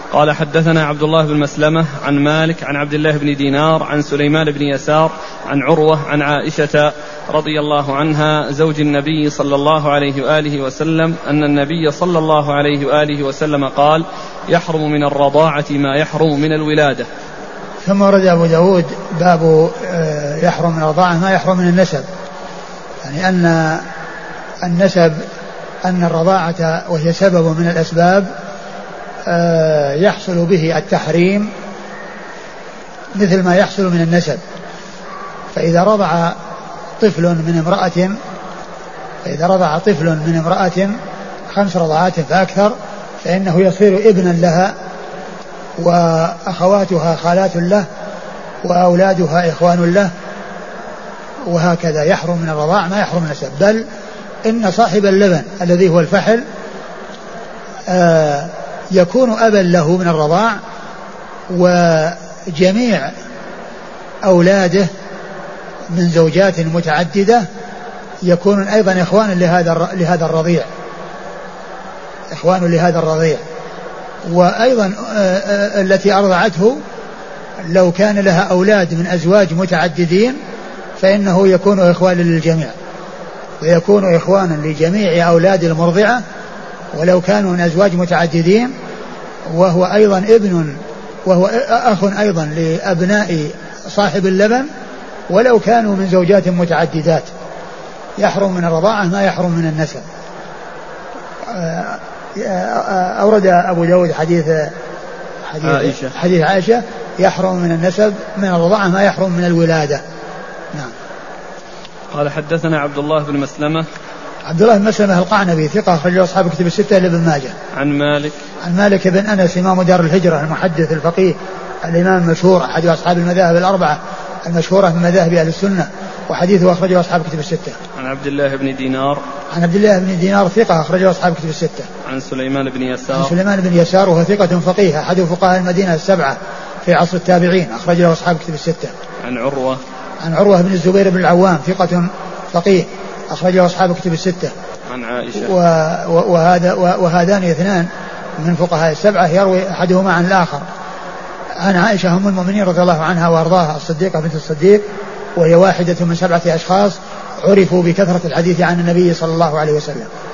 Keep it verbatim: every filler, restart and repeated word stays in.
قال حدثنا عبد الله بن مسلمة عن مالك عن عبد الله بن دينار عن سليمان بن يسار عن عروة عن عائشة رضي الله عنها زوج النبي صلى الله عليه وآله وسلم أن النبي صلى الله عليه وآله وسلم قال يحرم من الرضاعة ما يحرم من الولادة. ثم ورد أبو داود باب يحرم من الرضاعة ما يحرم من النسب، يعني أن النسب أن الرضاعة وهي سبب من الأسباب يحصل به التحريم مثل ما يحصل من النسب. فإذا رضع طفل من امرأة فإذا رضع طفل من امرأة خمس رضعات فأكثر فإنه يصير ابنا لها، وأخواتها خالات له، وأولادها إخوان له، وهكذا يحرم من الرضاع ما يحرم من النسب. بل إن صاحب اللبن الذي هو الفحل آه يكون أبا له من الرضاع، وجميع أولاده من زوجات متعددة يكونون أيضا إخوان لهذا لهذا الرضيع إخوان لهذا الرضيع وأيضا التي أرضعته لو كان لها أولاد من أزواج متعددين فإنه يكون إخوان للجميع، ويكون إخوانا لجميع أولاد المرضعة ولو كانوا من أزواج متعددين، وهو أيضا ابن وهو أخ أيضا لأبناء صاحب اللبن ولو كانوا من زوجات متعددات. يحرم من الرضاعة ما يحرم من النسب. أورد أبو داود حديث حديث عائشة. حديث عائشة يحرم من النسب من الرضاعة ما يحرم من الولادة. نعم. قال حدثنا عبد الله بن مسلمة عبد الله بن مسلمة القعنبي ثقة أخرجه أصحاب كتب الستة لابن ماجه. عن مالك عن مالك بن أنس إمام دار الهجرة المحدث الفقيه الإمام المشهور أحد أصحاب المذاهب الأربعة المشهورة من مذاهب أهل السنة، وحديثه أخرجه أصحاب كتب الستة. عن عبد الله بن دينار عن عبد الله بن دينار ثقة أخرجه أصحاب كتب الستة. عن سليمان بن يسار عن سليمان بن يسار وهو ثقة فقيه أحد فقهاء المدينة السبعة في عصر التابعين أخرجه أصحاب كتب الستة. عن عروة عن عروة بن الزبير بن العوام ثقة فقيه أخرجه أصحاب كتب الستة. عن عائشة وهذا وهذان اثنان من فقهاء السبعة يروي أحدهما عن الآخر. عن عائشة أم المؤمنين رضي الله عنها وأرضاها الصديقة بنت الصديق، وهي واحدة من سبعة أشخاص عرفوا بكثرة الحديث عن النبي صلى الله عليه وسلم.